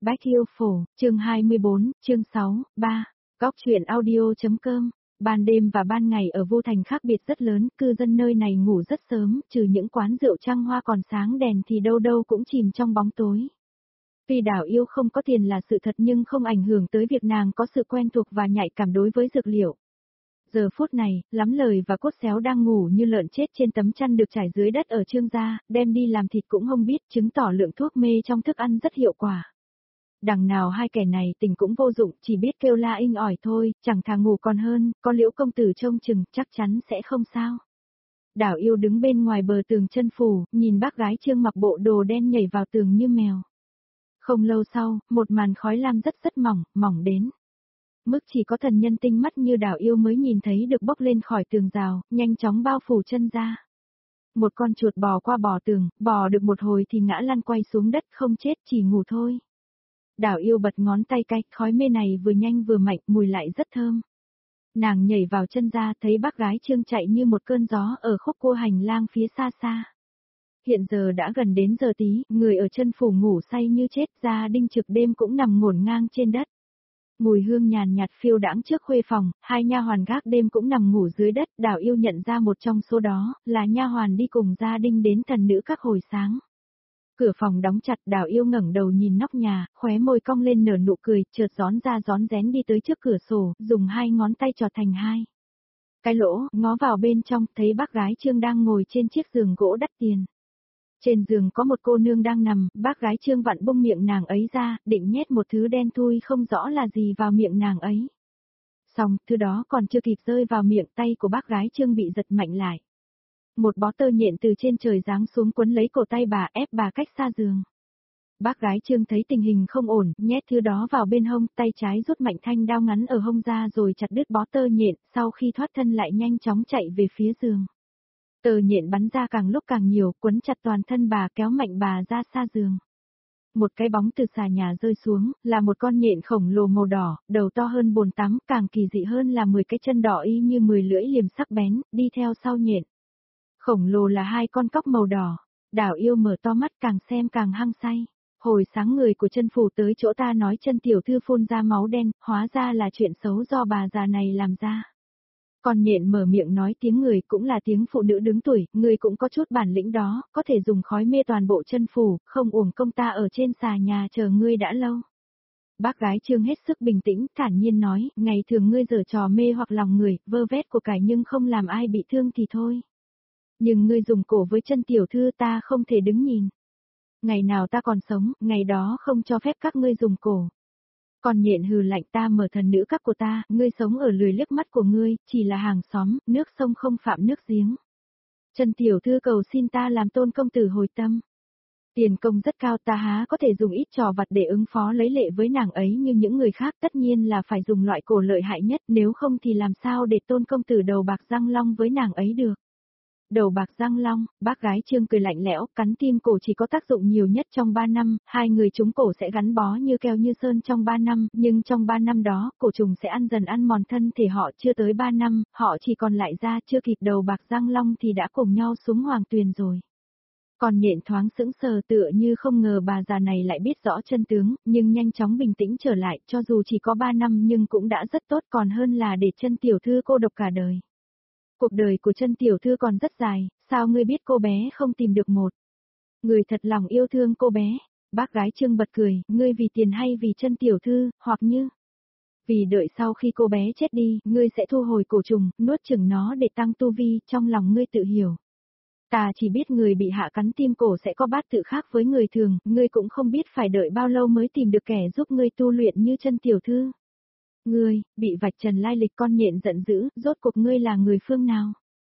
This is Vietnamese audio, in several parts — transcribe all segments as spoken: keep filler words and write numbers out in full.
Bách Yêu Phổ, chương hai mươi bốn, chương sáu, ba, góc truyện audio.com. Ban đêm và ban ngày ở Vô Thành khác biệt rất lớn, cư dân nơi này ngủ rất sớm, trừ những quán rượu trăng hoa còn sáng đèn thì đâu đâu cũng chìm trong bóng tối. Tuy Đào Yêu không có tiền là sự thật nhưng không ảnh hưởng tới việc nàng có sự quen thuộc và nhạy cảm đối với dược liệu. Giờ phút này, Lắm Lời và Cốt Xéo đang ngủ như lợn chết trên tấm chăn được trải dưới đất ở Trương gia, đem đi làm thịt cũng không biết, chứng tỏ lượng thuốc mê trong thức ăn rất hiệu quả. Đằng nào hai kẻ này tình cũng vô dụng, chỉ biết kêu la inh ỏi thôi, chẳng thà ngủ còn hơn, có Liễu công tử trông chừng, chắc chắn sẽ không sao. Đào Yêu đứng bên ngoài bờ tường chân phủ, nhìn bác gái Trương mặc bộ đồ đen nhảy vào tường như mèo. Không lâu sau, một màn khói lam rất rất mỏng, mỏng đến mức chỉ có thần nhân tinh mắt như Đào Yêu mới nhìn thấy được bốc lên khỏi tường rào, nhanh chóng bao phủ chân ra. Một con chuột bò qua bò tường, bò được một hồi thì ngã lăn quay xuống đất, không chết chỉ ngủ thôi. Đào Yêu bật ngón tay cay, khói mê này vừa nhanh vừa mạnh, mùi lại rất thơm. Nàng nhảy vào chân ra, thấy bác gái Trương chạy như một cơn gió ở khúc cua hành lang phía xa xa. Hiện giờ đã gần đến giờ tí, người ở chân phủ ngủ say như chết, gia đinh trực đêm cũng nằm ngổn ngang trên đất. Mùi hương nhàn nhạt phiêu đãng trước khuê phòng, hai nha hoàn gác đêm cũng nằm ngủ dưới đất. Đào Yêu nhận ra một trong số đó, là nha hoàn đi cùng gia đinh đến thần nữ các hồi sáng. Cửa phòng đóng chặt, Đào Yêu ngẩng đầu nhìn nóc nhà, khóe môi cong lên nở nụ cười, chợt gión ra gión rén đi tới trước cửa sổ, dùng hai ngón tay trò thành hai cái lỗ, ngó vào bên trong, thấy bác gái Trương đang ngồi trên chiếc giường gỗ đắt tiền. Trên giường có một cô nương đang nằm, bác gái Trương vặn bung miệng nàng ấy ra, định nhét một thứ đen thui không rõ là gì vào miệng nàng ấy. Xong, thứ đó còn chưa kịp rơi vào miệng, tay của bác gái Trương bị giật mạnh lại. Một bó tơ nhện từ trên trời giáng xuống quấn lấy cổ tay bà, ép bà cách xa giường. Bác gái Trương thấy tình hình không ổn, nhét thứ đó vào bên hông, tay trái rút mạnh thanh đao ngắn ở hông ra rồi chặt đứt bó tơ nhện, sau khi thoát thân lại nhanh chóng chạy về phía giường. Tơ nhện bắn ra càng lúc càng nhiều, quấn chặt toàn thân bà, kéo mạnh bà ra xa giường. Một cái bóng từ xà nhà rơi xuống, là một con nhện khổng lồ màu đỏ, đầu to hơn bồn tắm, càng kỳ dị hơn là mười cái chân đỏ y như mười lưỡi liềm sắc bén, đi theo sau nhện. Khổng lồ là hai con cóc màu đỏ. Đào Yêu mở to mắt, càng xem càng hăng say. Hồi sáng người của chân phủ tới chỗ ta nói chân tiểu thư phun ra máu đen, hóa ra là chuyện xấu do bà già này làm ra. Còn nhện mở miệng nói tiếng người cũng là tiếng phụ nữ đứng tuổi, người cũng có chút bản lĩnh đó, có thể dùng khói mê toàn bộ chân phủ, không uổng công ta ở trên xà nhà chờ ngươi đã lâu. Bác gái Trương hết sức bình tĩnh, thản nhiên nói, ngày thường ngươi giở trò mê hoặc lòng người, vơ vét của cải nhưng không làm ai bị thương thì thôi. Nhưng ngươi dùng cổ với chân tiểu thư ta không thể đứng nhìn. Ngày nào ta còn sống, ngày đó không cho phép các ngươi dùng cổ. Còn nhện hừ lạnh, ta mở thần nữ các của ta, ngươi sống ở lười liếc mắt của ngươi, chỉ là hàng xóm, nước sông không phạm nước giếng. Chân tiểu thư cầu xin ta làm tôn công tử hồi tâm. Tiền công rất cao, ta há có thể dùng ít trò vặt để ứng phó lấy lệ với nàng ấy như những người khác, tất nhiên là phải dùng loại cổ lợi hại nhất, nếu không thì làm sao để tôn công tử đầu bạc răng long với nàng ấy được. Đầu bạc răng long, bác gái Trương cười lạnh lẽo, cắn tim cổ chỉ có tác dụng nhiều nhất trong ba năm, hai người chúng cổ sẽ gắn bó như keo như sơn trong ba năm, nhưng trong ba năm đó, cổ trùng sẽ ăn dần ăn mòn thân thể họ, chưa tới ba năm, họ chỉ còn lại da, chưa kịp đầu bạc răng long thì đã cùng nhau xuống hoàng tuyền rồi. Còn nhện thoáng sững sờ tựa như không ngờ bà già này lại biết rõ chân tướng, nhưng nhanh chóng bình tĩnh trở lại, cho dù chỉ có ba năm nhưng cũng đã rất tốt, còn hơn là để chân tiểu thư cô độc cả đời. Cuộc đời của chân tiểu thư còn rất dài, sao ngươi biết cô bé không tìm được một người thật lòng yêu thương cô bé? Bác gái Trương bật cười, ngươi vì tiền hay vì chân tiểu thư, hoặc như vì đợi sau khi cô bé chết đi, ngươi sẽ thu hồi cổ trùng, nuốt chửng nó để tăng tu vi, trong lòng ngươi tự hiểu. Ta chỉ biết người bị hạ cắn tim cổ sẽ có bát tự khác với người thường, ngươi cũng không biết phải đợi bao lâu mới tìm được kẻ giúp ngươi tu luyện như chân tiểu thư. Ngươi, bị vạch trần lai lịch, con nhện giận dữ, rốt cuộc ngươi là người phương nào?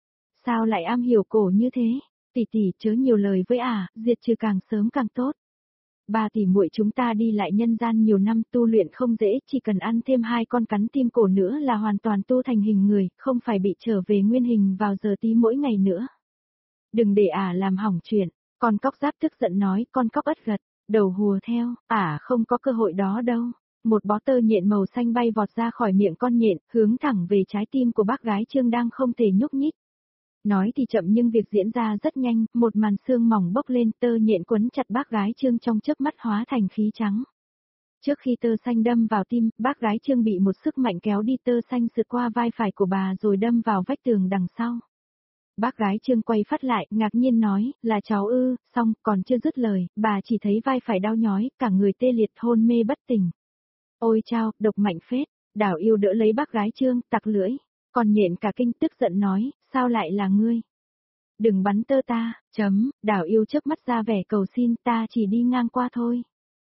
Sao lại am hiểu cổ như thế? Tỷ tỷ chớ nhiều lời với ả, à, diệt trừ càng sớm càng tốt. Ba tỷ muội chúng ta đi lại nhân gian nhiều năm, tu luyện không dễ, chỉ cần ăn thêm hai con cắn tim cổ nữa là hoàn toàn tu thành hình người, không phải bị trở về nguyên hình vào giờ tí mỗi ngày nữa. Đừng để ả à làm hỏng chuyện. Con cóc giáp tức giận nói, con cóc ất gật, đầu hùa theo, ả à không có cơ hội đó đâu. Một bó tơ nhện màu xanh bay vọt ra khỏi miệng con nhện, hướng thẳng về trái tim của bác gái Trương đang không thể nhúc nhích. Nói thì chậm nhưng việc diễn ra rất nhanh, một màn xương mỏng bốc lên, tơ nhện quấn chặt bác gái Trương trong chớp mắt hóa thành khí trắng. Trước khi tơ xanh đâm vào tim, bác gái Trương bị một sức mạnh kéo đi, tơ xanh sượt qua vai phải của bà rồi đâm vào vách tường đằng sau. Bác gái Trương quay phát lại, ngạc nhiên nói, là cháu ư, xong, còn chưa dứt lời, bà chỉ thấy vai phải đau nhói, cả người tê liệt hôn mê bất tỉnh. Ôi chao, độc mạnh phết, Đào Yêu đỡ lấy bác gái Trương, tặc lưỡi, còn Nhện cả kinh tức giận nói, sao lại là ngươi? Đừng bắn tơ ta, chấm, Đào Yêu chớp mắt ra vẻ cầu xin, ta chỉ đi ngang qua thôi.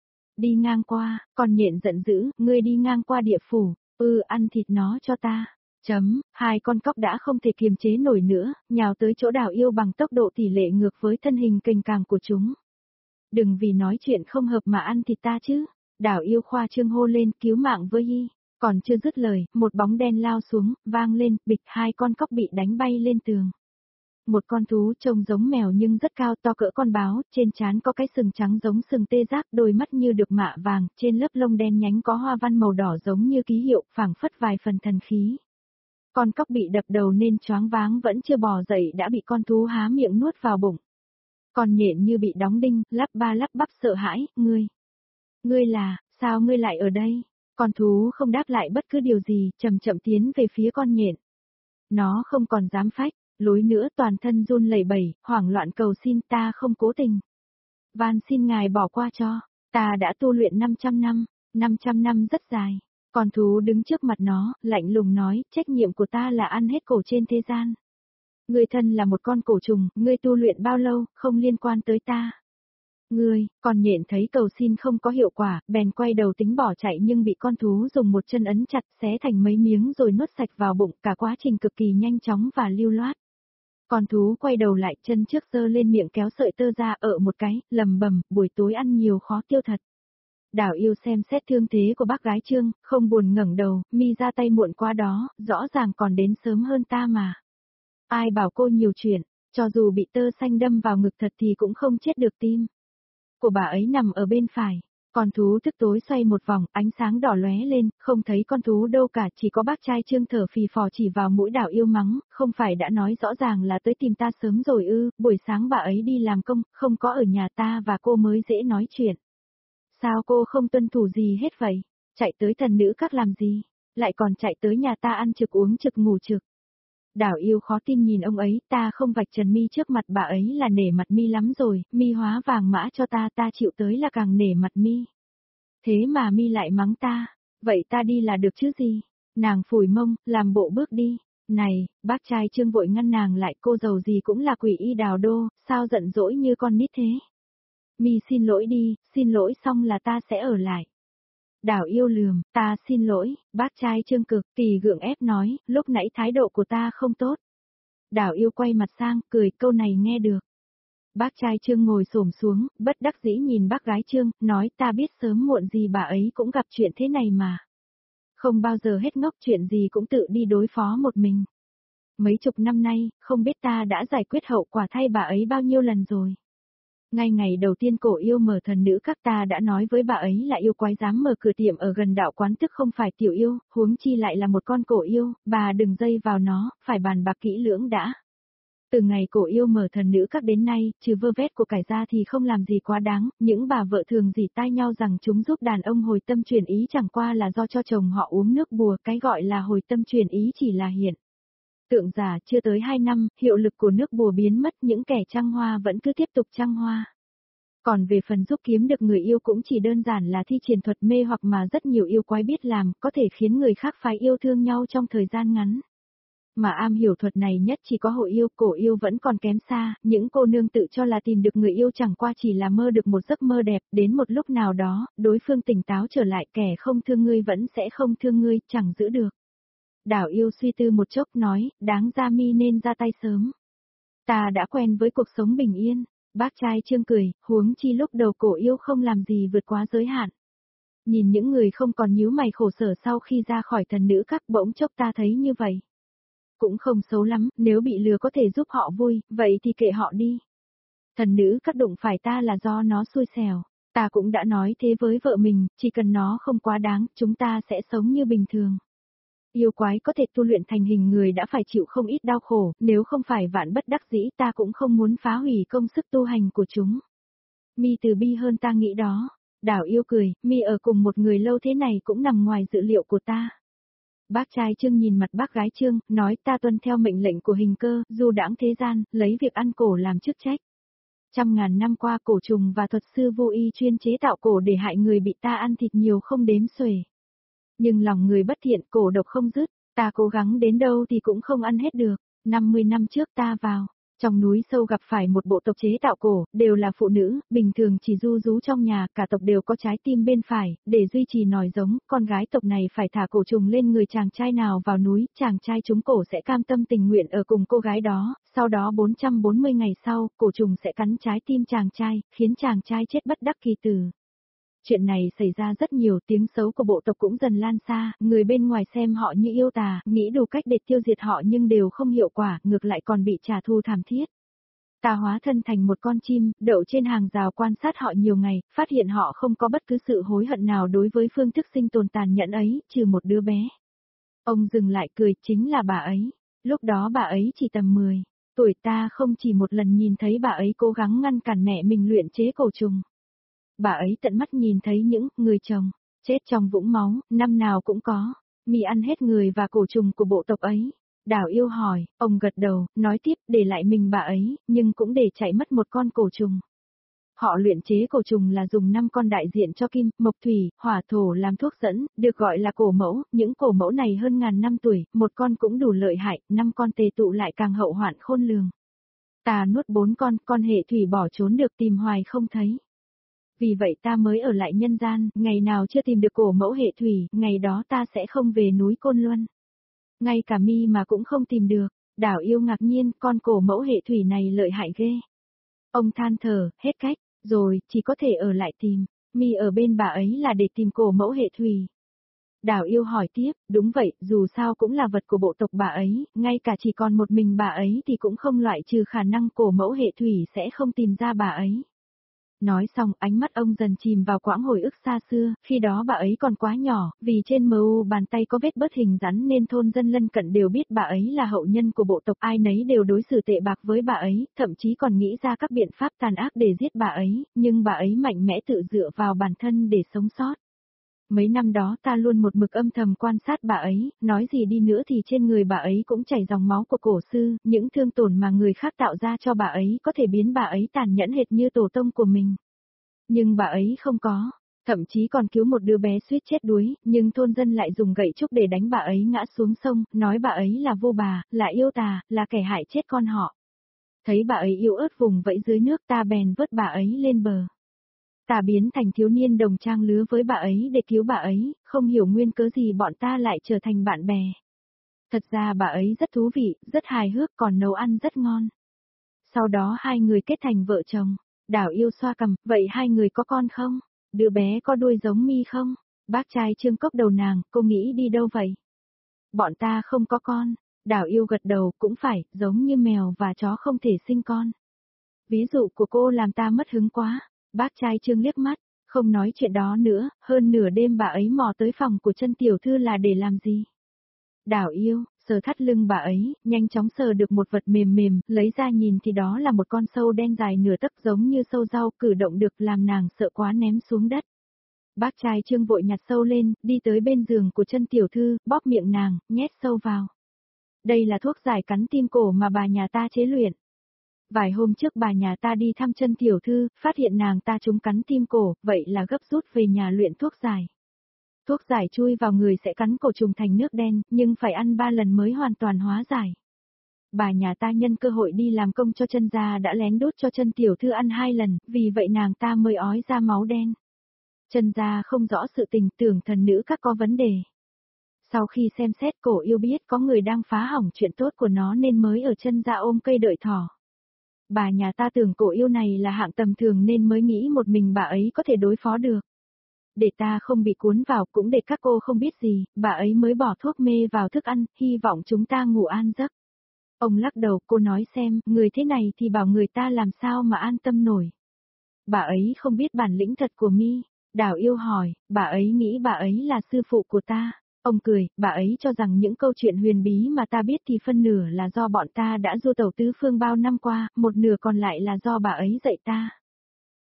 Đi ngang qua, còn Nhện giận dữ, ngươi đi ngang qua địa phủ, ư ăn thịt nó cho ta. Chấm, hai con cóc đã không thể kiềm chế nổi nữa, nhào tới chỗ Đào Yêu bằng tốc độ tỷ lệ ngược với thân hình cành càng của chúng. Đừng vì nói chuyện không hợp mà ăn thịt ta chứ. Đào Yêu khoa trương hô lên, cứu mạng với y. Còn chưa dứt lời, một bóng đen lao xuống, vang lên, bịch, hai con cóc bị đánh bay lên tường. Một con thú trông giống mèo nhưng rất cao, to cỡ con báo, trên trán có cái sừng trắng giống sừng tê giác, đôi mắt như được mạ vàng, trên lớp lông đen nhánh có hoa văn màu đỏ giống như ký hiệu, phảng phất vài phần thần khí. Con cóc bị đập đầu nên choáng váng vẫn chưa bò dậy đã bị con thú há miệng nuốt vào bụng. Còn Nhện như bị đóng đinh, lắp ba lắp bắp sợ hãi, ngươi. Ngươi là, sao ngươi lại ở đây? Con thú không đáp lại bất cứ điều gì, chậm chậm tiến về phía con Nhện. Nó không còn dám phách, lối nữa toàn thân run lẩy bẩy, hoảng loạn cầu xin ta không cố tình. Van xin ngài bỏ qua cho, ta đã tu luyện năm trăm năm, năm trăm năm rất dài. Con thú đứng trước mặt nó, lạnh lùng nói, trách nhiệm của ta là ăn hết cổ trên thế gian. Ngươi thân là một con cổ trùng, ngươi tu luyện bao lâu, không liên quan tới ta. Ngươi, còn Nhện thấy cầu xin không có hiệu quả, bèn quay đầu tính bỏ chạy nhưng bị con thú dùng một chân ấn chặt xé thành mấy miếng rồi nuốt sạch vào bụng, cả quá trình cực kỳ nhanh chóng và lưu loát. Con thú quay đầu lại, chân trước giơ lên miệng kéo sợi tơ ra ở một cái, lầm bầm, buổi tối ăn nhiều khó tiêu thật. Đào Yêu xem xét thương thế của bác gái Trương, không buồn ngẩng đầu, mi ra tay muộn quá đó, rõ ràng còn đến sớm hơn ta mà. Ai bảo cô nhiều chuyện, cho dù bị tơ xanh đâm vào ngực thật thì cũng không chết được tim. Của bà ấy nằm ở bên phải, con thú tức tối xoay một vòng, ánh sáng đỏ lóe lên, không thấy con thú đâu cả, chỉ có bác trai Trương thở phì phò chỉ vào mũi Đào Yêu mắng, không phải đã nói rõ ràng là tới tìm ta sớm rồi ư, buổi sáng bà ấy đi làm công, không có ở nhà ta và cô mới dễ nói chuyện. Sao cô không tuân thủ gì hết vậy? Chạy tới thần nữ các làm gì? Lại còn chạy tới nhà ta ăn trực uống trực ngủ trực. Đào Yêu khó tin nhìn ông ấy, ta không vạch trần mi trước mặt bà ấy là nể mặt mi lắm rồi, mi hóa vàng mã cho ta, ta chịu tới là càng nể mặt mi. Thế mà mi lại mắng ta, vậy ta đi là được chứ gì? Nàng phủi mông, làm bộ bước đi. Này, bác trai Trương vội ngăn nàng lại, cô giàu gì cũng là quỷ y Đào Đô, sao giận dỗi như con nít thế? Mi xin lỗi đi, xin lỗi xong là ta sẽ ở lại. Đào Yêu lườm, ta xin lỗi, bác trai Trương cực kỳ gượng ép nói, lúc nãy thái độ của ta không tốt. Đào Yêu quay mặt sang, cười, câu này nghe được. Bác trai Trương ngồi xổm xuống, bất đắc dĩ nhìn bác gái Trương, nói ta biết sớm muộn gì bà ấy cũng gặp chuyện thế này mà. Không bao giờ hết ngốc, chuyện gì cũng tự đi đối phó một mình. Mấy chục năm nay, không biết ta đã giải quyết hậu quả thay bà ấy bao nhiêu lần rồi. Ngay ngày đầu tiên Cổ Yêu mở thần nữ các ta đã nói với bà ấy là yêu quái dám mở cửa tiệm ở gần đạo quán tức không phải tiểu yêu, huống chi lại là một con cổ yêu, bà đừng dây vào nó, phải bàn bạc kỹ lưỡng đã. Từ ngày Cổ Yêu mở thần nữ các đến nay, trừ vơ vét của cải ra thì không làm gì quá đáng, những bà vợ thường dỉ tai nhau rằng chúng giúp đàn ông hồi tâm chuyển ý chẳng qua là do cho chồng họ uống nước bùa, cái gọi là hồi tâm chuyển ý chỉ là hiện tượng giả. Chưa tới hai năm, hiệu lực của nước bùa biến mất, những kẻ trăng hoa vẫn cứ tiếp tục trăng hoa. Còn về phần giúp kiếm được người yêu cũng chỉ đơn giản là thi triển thuật mê hoặc mà rất nhiều yêu quái biết làm, có thể khiến người khác phái yêu thương nhau trong thời gian ngắn. Mà am hiểu thuật này nhất chỉ có hội yêu, cổ yêu vẫn còn kém xa, những cô nương tự cho là tìm được người yêu chẳng qua chỉ là mơ được một giấc mơ đẹp, đến một lúc nào đó, đối phương tỉnh táo trở lại, kẻ không thương ngươi vẫn sẽ không thương ngươi, chẳng giữ được. Đào Yêu suy tư một chốc nói, đáng ra mi nên ra tay sớm. Ta đã quen với cuộc sống bình yên. Bác trai Trương cười, huống chi lúc đầu Cổ Yêu không làm gì vượt quá giới hạn. Nhìn những người không còn nhíu mày khổ sở sau khi ra khỏi thần nữ các, bỗng chốc ta thấy như vậy. Cũng không xấu lắm, nếu bị lừa có thể giúp họ vui, vậy thì kệ họ đi. Thần nữ các đụng phải ta là do nó xui xẻo. Ta cũng đã nói thế với vợ mình, chỉ cần nó không quá đáng, chúng ta sẽ sống như bình thường. Yêu quái có thể tu luyện thành hình người đã phải chịu không ít đau khổ, nếu không phải vạn bất đắc dĩ ta cũng không muốn phá hủy công sức tu hành của chúng. Mi từ bi hơn ta nghĩ đó. Đào yêu cười, mi ở cùng một người lâu thế này cũng nằm ngoài dự liệu của ta. Bác trai Trương nhìn mặt bác gái Trương, nói ta tuân theo mệnh lệnh của hình cơ, du đãng thế gian, lấy việc ăn cổ làm chức trách. Trăm ngàn năm qua cổ trùng và thuật sư vô y chuyên chế tạo cổ để hại người bị ta ăn thịt nhiều không đếm xuể. Nhưng lòng người bất thiện, cổ độc không dứt, ta cố gắng đến đâu thì cũng không ăn hết được. năm mươi năm trước ta vào trong núi sâu gặp phải một bộ tộc chế tạo cổ, đều là phụ nữ, bình thường chỉ ru rú trong nhà, cả tộc đều có trái tim bên phải, để duy trì nòi giống, con gái tộc này phải thả cổ trùng lên người chàng trai nào vào núi, chàng trai trúng cổ sẽ cam tâm tình nguyện ở cùng cô gái đó, sau đó bốn trăm bốn mươi ngày sau, cổ trùng sẽ cắn trái tim chàng trai, khiến chàng trai chết bất đắc kỳ tử. Chuyện này xảy ra rất nhiều, tiếng xấu của bộ tộc cũng dần lan xa, người bên ngoài xem họ như yêu tà, nghĩ đủ cách để tiêu diệt họ nhưng đều không hiệu quả, ngược lại còn bị trả thù thảm thiết. Ta hóa thân thành một con chim, đậu trên hàng rào quan sát họ nhiều ngày, phát hiện họ không có bất cứ sự hối hận nào đối với phương thức sinh tồn tàn nhẫn ấy, trừ một đứa bé. Ông dừng lại cười, chính là bà ấy. Lúc đó bà ấy chỉ tầm mười tuổi, ta không chỉ một lần nhìn thấy bà ấy cố gắng ngăn cản mẹ mình luyện chế cổ trùng. Bà ấy tận mắt nhìn thấy những người chồng chết trong vũng máu, năm nào cũng có. Mi ăn hết người và cổ trùng của bộ tộc ấy. Đào yêu hỏi, ông gật đầu, nói tiếp, để lại mình bà ấy, nhưng cũng để chạy mất một con cổ trùng. Họ luyện chế cổ trùng là dùng năm con đại diện cho kim, mộc thủy, hỏa thổ làm thuốc dẫn, được gọi là cổ mẫu, những cổ mẫu này hơn ngàn năm tuổi, một con cũng đủ lợi hại, năm con tề tụ lại càng hậu hoạn khôn lường. Ta nuốt bốn con, con hệ thủy bỏ trốn được tìm hoài không thấy. Vì vậy ta mới ở lại nhân gian, ngày nào chưa tìm được cổ mẫu hệ thủy, ngày đó ta sẽ không về núi Côn Luân. Ngay cả mi mà cũng không tìm được, Đào yêu ngạc nhiên, con cổ mẫu hệ thủy này lợi hại ghê. Ông than thở, hết cách, rồi, chỉ có thể ở lại tìm, mi ở bên bà ấy là để tìm cổ mẫu hệ thủy. Đào yêu hỏi tiếp, đúng vậy, dù sao cũng là vật của bộ tộc bà ấy, ngay cả chỉ còn một mình bà ấy thì cũng không loại trừ khả năng cổ mẫu hệ thủy sẽ không tìm ra bà ấy. Nói xong, ánh mắt ông dần chìm vào quãng hồi ức xa xưa, khi đó bà ấy còn quá nhỏ, vì trên mờ u bàn tay có vết bớt hình rắn nên thôn dân lân cận đều biết bà ấy là hậu nhân của bộ tộc, ai nấy đều đối xử tệ bạc với bà ấy, thậm chí còn nghĩ ra các biện pháp tàn ác để giết bà ấy, nhưng bà ấy mạnh mẽ tự dựa vào bản thân để sống sót. Mấy năm đó ta luôn một mực âm thầm quan sát bà ấy, nói gì đi nữa thì trên người bà ấy cũng chảy dòng máu của cổ sư, những thương tổn mà người khác tạo ra cho bà ấy có thể biến bà ấy tàn nhẫn hệt như tổ tông của mình. Nhưng bà ấy không có, thậm chí còn cứu một đứa bé suýt chết đuối, nhưng thôn dân lại dùng gậy trúc để đánh bà ấy ngã xuống sông, nói bà ấy là vô bà, là yêu tà, là kẻ hại chết con họ. Thấy bà ấy yếu ớt vùng vẫy dưới nước, ta bèn vớt bà ấy lên bờ. Ta biến thành thiếu niên đồng trang lứa với bà ấy để cứu bà ấy, không hiểu nguyên cớ gì bọn ta lại trở thành bạn bè. Thật ra bà ấy rất thú vị, rất hài hước, còn nấu ăn rất ngon. Sau đó hai người kết thành vợ chồng. Đào yêu xoa cằm, vậy hai người có con không? Đứa bé có đuôi giống mi không? Bác trai Trương cốc đầu nàng, cô nghĩ đi đâu vậy? Bọn ta không có con. Đào yêu gật đầu, cũng phải, giống như mèo và chó không thể sinh con. Ví dụ của cô làm ta mất hứng quá. Bác trai Trương liếc mắt, không nói chuyện đó nữa, hơn nửa đêm bà ấy mò tới phòng của chân tiểu thư là để làm gì? Đào yêu, sờ thắt lưng bà ấy, nhanh chóng sờ được một vật mềm mềm, lấy ra nhìn thì đó là một con sâu đen dài nửa tấc giống như sâu rau, cử động được làm nàng sợ quá ném xuống đất. Bác trai Trương vội nhặt sâu lên, đi tới bên giường của chân tiểu thư, bóp miệng nàng, nhét sâu vào. Đây là thuốc giải cắn tim cổ mà bà nhà ta chế luyện. Vài hôm trước bà nhà ta đi thăm chân tiểu thư, phát hiện nàng ta trúng cắn tim cổ, vậy là gấp rút về nhà luyện thuốc giải. Thuốc giải chui vào người sẽ cắn cổ trùng thành nước đen, nhưng phải ăn ba lần mới hoàn toàn hóa giải. Bà nhà ta nhân cơ hội đi làm công cho chân gia đã lén đút cho chân tiểu thư ăn hai lần, vì vậy nàng ta mới ói ra máu đen. Chân gia không rõ sự tình, tưởng thần nữ các có vấn đề. Sau khi xem xét, cổ yêu biết có người đang phá hỏng chuyện tốt của nó nên mới ở chân gia ôm cây đợi thỏ. Bà nhà ta tưởng cổ yêu này là hạng tầm thường nên mới nghĩ một mình bà ấy có thể đối phó được. Để ta không bị cuốn vào, cũng để các cô không biết gì, bà ấy mới bỏ thuốc mê vào thức ăn, hy vọng chúng ta ngủ an giấc. Ông lắc đầu, cô nói xem, người thế này thì bảo người ta làm sao mà an tâm nổi. Bà ấy không biết bản lĩnh thật của mi. Đào yêu hỏi, bà ấy nghĩ bà ấy là sư phụ của ta. Ông cười, bà ấy cho rằng những câu chuyện huyền bí mà ta biết thì phân nửa là do bọn ta đã du tẩu tứ phương bao năm qua, một nửa còn lại là do bà ấy dạy ta.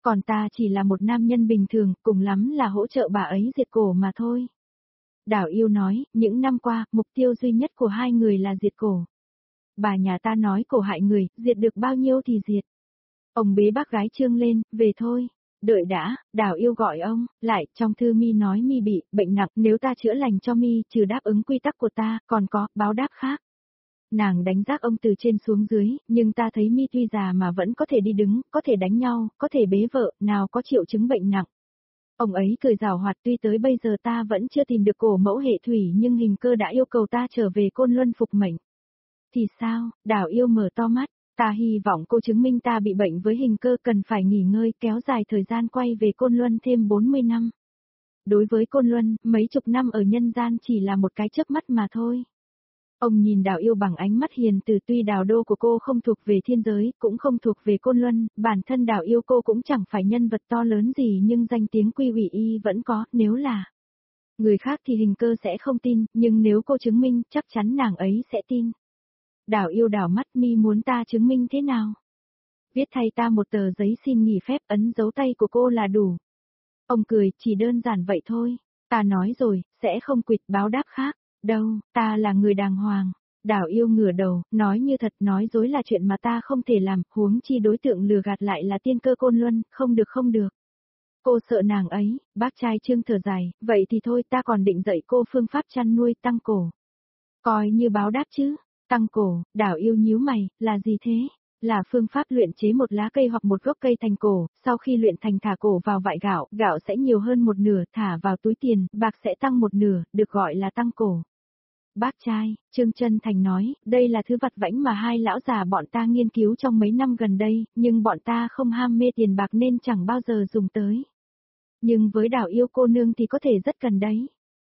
Còn ta chỉ là một nam nhân bình thường, cùng lắm là hỗ trợ bà ấy diệt cổ mà thôi. Đào Yêu nói, những năm qua, mục tiêu duy nhất của hai người là diệt cổ. Bà nhà ta nói cổ hại người, diệt được bao nhiêu thì diệt. Ông bế bác gái Trương lên, về thôi. Đợi đã, Đào Yêu gọi ông, lại, trong thư mi nói mi bị, bệnh nặng, nếu ta chữa lành cho mi, trừ đáp ứng quy tắc của ta, còn có, báo đáp khác. Nàng đánh giá ông từ trên xuống dưới, nhưng ta thấy mi tuy già mà vẫn có thể đi đứng, có thể đánh nhau, có thể bế vợ, nào có triệu chứng bệnh nặng. Ông ấy cười giảo hoạt, tuy tới bây giờ ta vẫn chưa tìm được cổ mẫu hệ thủy nhưng hình cơ đã yêu cầu ta trở về Côn Luân phục mệnh. Thì sao? Đào Yêu mở to mắt, ta hy vọng cô chứng minh ta bị bệnh với hình cơ cần phải nghỉ ngơi kéo dài thời gian quay về Côn Luân thêm bốn mươi năm. Đối với Côn Luân, mấy chục năm ở nhân gian chỉ là một cái chớp mắt mà thôi. Ông nhìn Đào Yêu bằng ánh mắt hiền từ, tuy đào đô của cô không thuộc về thiên giới, cũng không thuộc về Côn Luân, bản thân Đào Yêu cô cũng chẳng phải nhân vật to lớn gì nhưng danh tiếng Quy ủy y vẫn có, nếu là người khác thì hình cơ sẽ không tin, nhưng nếu cô chứng minh chắc chắn nàng ấy sẽ tin. Đào Yêu đảo mắt, mi muốn ta chứng minh thế nào? Viết thay ta một tờ giấy xin nghỉ phép, ấn dấu tay của cô là đủ. Ông cười, chỉ đơn giản vậy thôi. Ta nói rồi, sẽ không quỵt báo đáp khác. Đâu, ta là người đàng hoàng. Đào Yêu ngửa đầu, nói như thật, nói dối là chuyện mà ta không thể làm, huống chi đối tượng lừa gạt lại là tiên cơ Côn Luân, không được không được. Cô sợ nàng ấy, bác trai Trương thở dài, vậy thì thôi, ta còn định dạy cô phương pháp chăn nuôi tăng cổ. Coi như báo đáp chứ. Tăng cổ, Đào Yêu nhíu mày, là gì thế? Là phương pháp luyện chế một lá cây hoặc một gốc cây thành cổ, sau khi luyện thành thả cổ vào vại gạo, gạo sẽ nhiều hơn một nửa, thả vào túi tiền, bạc sẽ tăng một nửa, được gọi là tăng cổ. Bác trai, Trương Chân Thành nói, đây là thứ vặt vãnh mà hai lão già bọn ta nghiên cứu trong mấy năm gần đây, nhưng bọn ta không ham mê tiền bạc nên chẳng bao giờ dùng tới. Nhưng với Đào Yêu cô nương thì có thể rất cần đấy.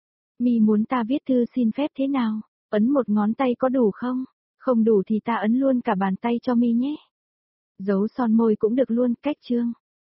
Mi muốn ta viết thư xin phép thế nào? Ấn một ngón tay có đủ không? Không đủ thì ta ấn luôn cả bàn tay cho mi nhé. Dấu son môi cũng được luôn, cách Trương.